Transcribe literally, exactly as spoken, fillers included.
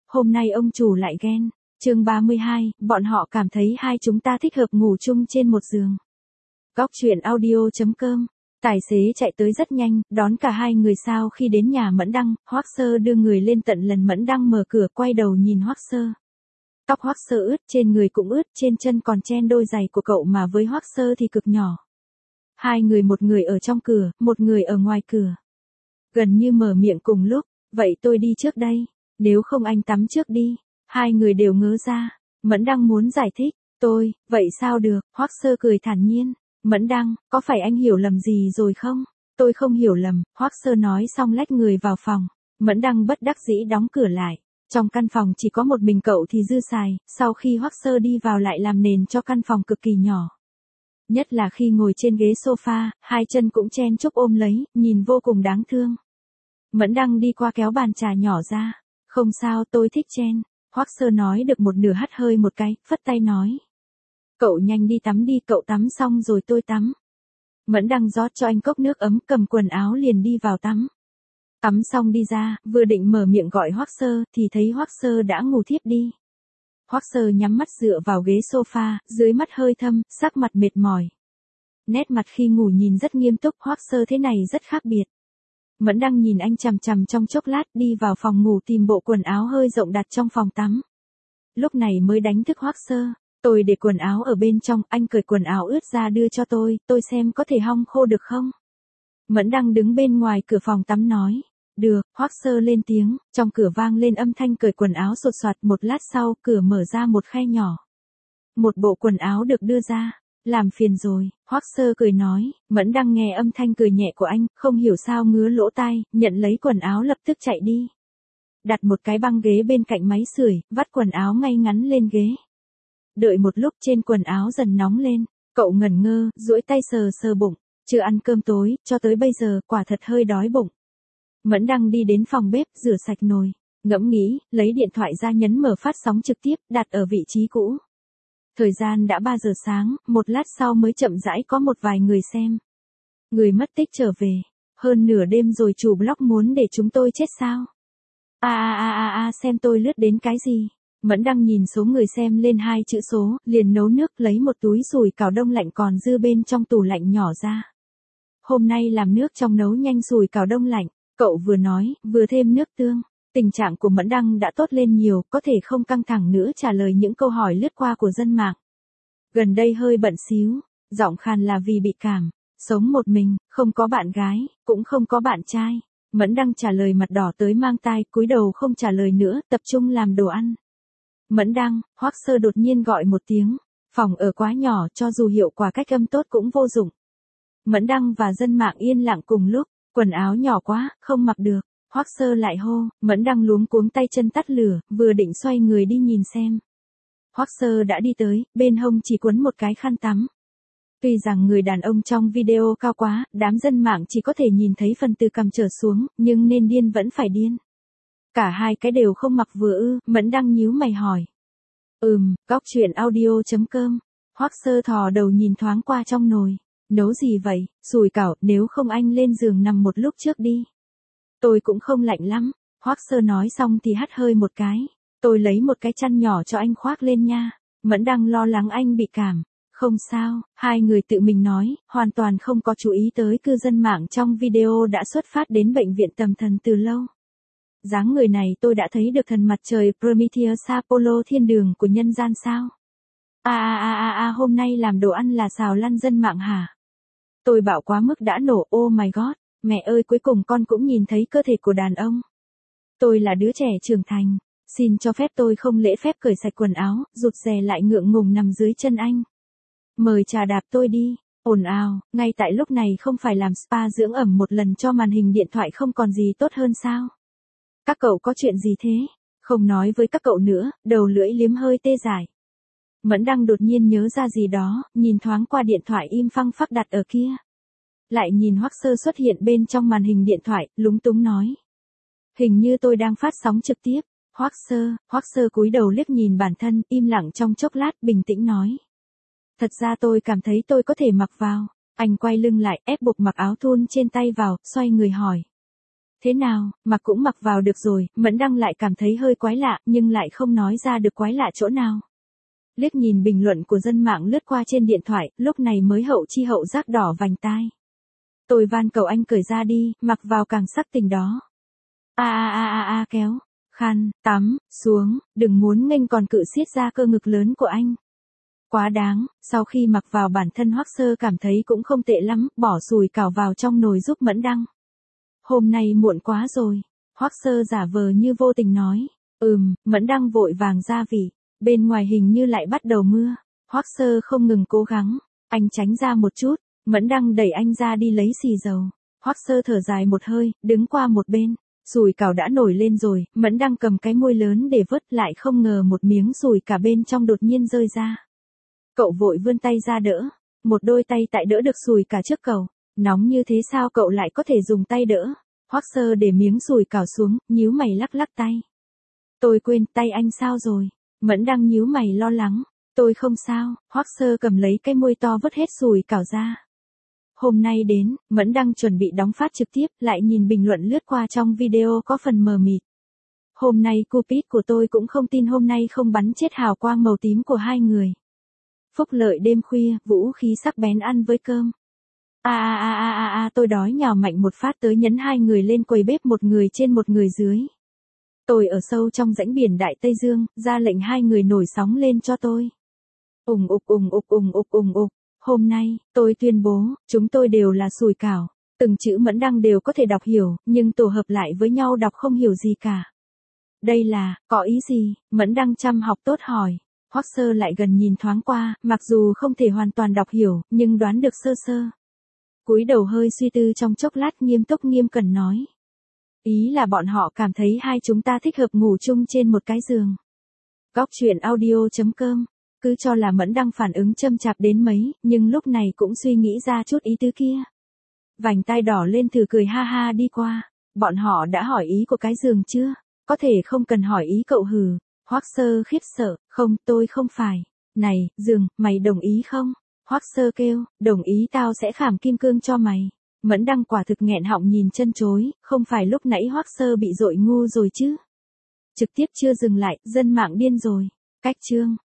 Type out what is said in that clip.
hôm nay ông chủ lại ghen. Chương ba mươi hai, bọn họ cảm thấy hai chúng ta thích hợp ngủ chung trên một giường. Góc truyện audio chấm com. Tài xế chạy tới rất nhanh, đón cả hai người. Sau khi đến nhà Mẫn Đăng, Hoắc Sơ đưa người lên tận lần Mẫn Đăng mở cửa, quay đầu nhìn Hoắc Sơ. Tóc Hoắc Sơ ướt, trên người cũng ướt, trên chân còn chen đôi giày của cậu mà với Hoắc Sơ thì cực nhỏ. Hai người, một người ở trong cửa, một người ở ngoài cửa. Gần như mở miệng cùng lúc, vậy tôi đi trước đây, nếu không anh tắm trước đi. Hai người đều ngớ ra. Mẫn Đăng muốn giải thích, tôi, vậy sao được, Hoắc Sơ cười thản nhiên. Mẫn Đăng, có phải anh hiểu lầm gì rồi không? Tôi không hiểu lầm, Hoắc Sơ nói xong lách người vào phòng. Mẫn Đăng bất đắc dĩ đóng cửa lại. Trong căn phòng chỉ có một mình cậu thì dư xài, sau khi Hoắc Sơ đi vào lại làm nền cho căn phòng cực kỳ nhỏ. Nhất là khi ngồi trên ghế sofa, hai chân cũng chen chúc ôm lấy, nhìn vô cùng đáng thương. Mẫn Đăng đi qua kéo bàn trà nhỏ ra. Không sao, tôi thích chen. Hoắc Sơ nói được một nửa hắt hơi một cái, phất tay nói. Cậu nhanh đi tắm đi, cậu tắm xong rồi tôi tắm. Mẫn Đăng rót cho anh cốc nước ấm, cầm quần áo liền đi vào tắm. Tắm xong đi ra, vừa định mở miệng gọi Hoắc Sơ, thì thấy Hoắc Sơ đã ngủ thiếp đi. Hoắc Sơ nhắm mắt dựa vào ghế sofa, dưới mắt hơi thâm, sắc mặt mệt mỏi. Nét mặt khi ngủ nhìn rất nghiêm túc, Hoắc Sơ thế này rất khác biệt. Mẫn Đăng nhìn anh chằm chằm trong chốc lát, đi vào phòng ngủ tìm bộ quần áo hơi rộng đặt trong phòng tắm. Lúc này mới đánh thức Hoắc Sơ. Tôi để quần áo ở bên trong, anh cởi quần áo ướt ra đưa cho tôi, tôi xem có thể hong khô được không? Mẫn Đăng đứng bên ngoài cửa phòng tắm nói. Được, Hoắc Sơ lên tiếng, trong cửa vang lên âm thanh cởi quần áo sột soạt. Một lát sau, cửa mở ra một khe nhỏ. Một bộ quần áo được đưa ra. Làm phiền rồi, Hoắc Sơ cười nói. Mẫn Đăng nghe âm thanh cười nhẹ của anh, không hiểu sao ngứa lỗ tai, nhận lấy quần áo lập tức chạy đi. Đặt một cái băng ghế bên cạnh máy sưởi, vắt quần áo ngay ngắn lên ghế. Đợi một lúc trên quần áo dần nóng lên, cậu ngẩn ngơ, duỗi tay sờ sờ bụng, chưa ăn cơm tối, cho tới bây giờ, quả thật hơi đói bụng. Mẫn Đăng đi đến phòng bếp, rửa sạch nồi, ngẫm nghĩ, lấy điện thoại ra nhấn mở phát sóng trực tiếp, đặt ở vị trí cũ. Thời gian đã ba giờ sáng, một lát sau mới chậm rãi có một vài người xem. Người mất tích trở về, hơn nửa đêm rồi chủ blog muốn để chúng tôi chết sao? A a a a a xem tôi lướt đến cái gì? Mẫn Đăng nhìn số người xem lên hai chữ số, liền nấu nước lấy một túi sủi cảo đông lạnh còn dư bên trong tủ lạnh nhỏ ra. Hôm nay làm nước trong nấu nhanh sủi cảo đông lạnh, cậu vừa nói, vừa thêm nước tương. Tình trạng của Mẫn Đăng đã tốt lên nhiều, có thể không căng thẳng nữa trả lời những câu hỏi lướt qua của dân mạng. Gần đây hơi bận xíu, giọng khàn là vì bị cảm, sống một mình, không có bạn gái, cũng không có bạn trai. Mẫn Đăng trả lời mặt đỏ tới mang tai, cúi đầu không trả lời nữa, tập trung làm đồ ăn. Mẫn Đăng, Hoắc Sơ đột nhiên gọi một tiếng, phòng ở quá nhỏ, cho dù hiệu quả cách âm tốt cũng vô dụng. Mẫn Đăng và dân mạng yên lặng cùng lúc, quần áo nhỏ quá, không mặc được. Hoắc Sơ lại hô, Mẫn Đăng luống cuống tay chân tắt lửa, vừa định xoay người đi nhìn xem. Hoắc Sơ đã đi tới, bên hông chỉ quấn một cái khăn tắm. Tuy rằng người đàn ông trong video cao quá, đám dân mạng chỉ có thể nhìn thấy phần từ cằm trở xuống, nhưng nên điên vẫn phải điên. Cả hai cái đều không mặc vừa ư, Mẫn Đăng nhíu mày hỏi. Ừm, góc truyện audio chấm com. Hoắc Sơ thò đầu nhìn thoáng qua trong nồi. Nấu gì vậy, sủi cảo, nếu không anh lên giường nằm một lúc trước đi. Tôi cũng không lạnh lắm. Hoắc Sơ nói xong thì hắt hơi một cái. Tôi lấy một cái chăn nhỏ cho anh khoác lên nha. Mẫn Đăng lo lắng anh bị cảm. Không sao, hai người tự mình nói, hoàn toàn không có chú ý tới cư dân mạng trong video đã xuất phát đến bệnh viện tâm thần từ lâu. Dáng người này tôi đã thấy được thần mặt trời Prometheus Apollo thiên đường của nhân gian sao? A a a a a hôm nay làm đồ ăn là xào lăn dân mạng hả? Tôi bảo quá mức đã nổ, oh my god, mẹ ơi cuối cùng con cũng nhìn thấy cơ thể của đàn ông. Tôi là đứa trẻ trưởng thành, xin cho phép tôi không lễ phép cởi sạch quần áo, rụt rè lại ngượng ngùng nằm dưới chân anh. Mời trà đạp tôi đi, ồn ào, ngay tại lúc này không phải làm spa dưỡng ẩm một lần cho màn hình điện thoại không còn gì tốt hơn sao? Các cậu có chuyện gì thế? Không nói với các cậu nữa, đầu lưỡi liếm hơi tê dại. Mẫn Đăng đột nhiên nhớ ra gì đó, nhìn thoáng qua điện thoại im phăng phắc đặt ở kia. Lại nhìn Hoắc Sơ xuất hiện bên trong màn hình điện thoại, lúng túng nói. Hình như tôi đang phát sóng trực tiếp. Hoắc Sơ, Hoắc Sơ cúi đầu liếc nhìn bản thân, im lặng trong chốc lát, bình tĩnh nói. Thật ra tôi cảm thấy tôi có thể mặc vào. Anh quay lưng lại, ép buộc mặc áo thun trên tay vào, xoay người hỏi. Thế nào, mặc cũng mặc vào được rồi, Mẫn Đăng lại cảm thấy hơi quái lạ, nhưng lại không nói ra được quái lạ chỗ nào. Liếc nhìn bình luận của dân mạng lướt qua trên điện thoại, lúc này mới hậu chi hậu giác đỏ vành tai. Tôi van cầu anh cởi ra đi, mặc vào càng sắc tình đó. A a a a a kéo, khăn, tắm, xuống, đừng muốn nghênh còn cự xiết ra cơ ngực lớn của anh. Quá đáng, sau khi mặc vào bản thân Hoắc Sơ cảm thấy cũng không tệ lắm, bỏ sùi cảo vào trong nồi giúp Mẫn Đăng. Hôm nay muộn quá rồi, Hoắc Sơ giả vờ như vô tình nói. Ừm, Mẫn Đăng vội vàng ra vị, bên ngoài hình như lại bắt đầu mưa. Hoắc Sơ không ngừng cố gắng, anh tránh ra một chút, Mẫn Đăng đẩy anh ra đi lấy xì dầu. Hoắc Sơ thở dài một hơi, đứng qua một bên, sùi cảo đã nổi lên rồi, Mẫn Đăng cầm cái muôi lớn để vớt lại không ngờ một miếng sùi cả bên trong đột nhiên rơi ra. Cậu vội vươn tay ra đỡ, một đôi tay tại đỡ được sùi cả trước cậu, nóng như thế sao cậu lại có thể dùng tay đỡ? Hoắc Sơ để miếng sùi cảo xuống, nhíu mày lắc lắc tay. Tôi quên, tay anh sao rồi? Mẫn Đăng nhíu mày lo lắng. Tôi không sao, Hoắc Sơ cầm lấy cái muôi to vớt hết sùi cảo ra. Hôm nay đến, Mẫn Đăng chuẩn bị đóng phát trực tiếp, lại nhìn bình luận lướt qua trong video có phần mờ mịt. Hôm nay Cupid của tôi cũng không tin hôm nay không bắn chết hào quang màu tím của hai người. Phúc lợi đêm khuya, vũ khí sắc bén ăn với cơm. A a a a a a tôi đói nhào mạnh một phát tới nhấn hai người lên quầy bếp một người trên một người dưới. Tôi ở sâu trong rãnh biển Đại Tây Dương, ra lệnh hai người nổi sóng lên cho tôi. Ùng ục ùng ục ùng ục ùng ục, hôm nay, tôi tuyên bố, chúng tôi đều là sùi cảo, từng chữ Mẫn Đăng đều có thể đọc hiểu, nhưng tổ hợp lại với nhau đọc không hiểu gì cả. Đây là, có ý gì? Mẫn Đăng chăm học tốt hỏi. Hoắc Sơ lại gần nhìn thoáng qua, mặc dù không thể hoàn toàn đọc hiểu, nhưng đoán được sơ sơ. Cúi đầu hơi suy tư trong chốc lát nghiêm túc nghiêm cẩn nói. Ý là bọn họ cảm thấy hai chúng ta thích hợp ngủ chung trên một cái giường. Góc truyện audio chấm com, cứ cho là Mẫn Đăng phản ứng châm chạp đến mấy, nhưng lúc này cũng suy nghĩ ra chút ý tứ kia. Vành tai đỏ lên thử cười ha ha đi qua. Bọn họ đã hỏi ý của cái giường chưa? Có thể không cần hỏi ý cậu hừ. Hoắc Sơ khiếp sợ, không, tôi không phải. Này, giường, mày đồng ý không? Hoắc Sơ kêu, đồng ý tao sẽ khảm kim cương cho mày. Mẫn Đăng quả thực nghẹn họng nhìn chân chối, không phải lúc nãy Hoắc Sơ bị dội ngu rồi chứ. Trực tiếp chưa dừng lại, dân mạng điên rồi. Cách chương.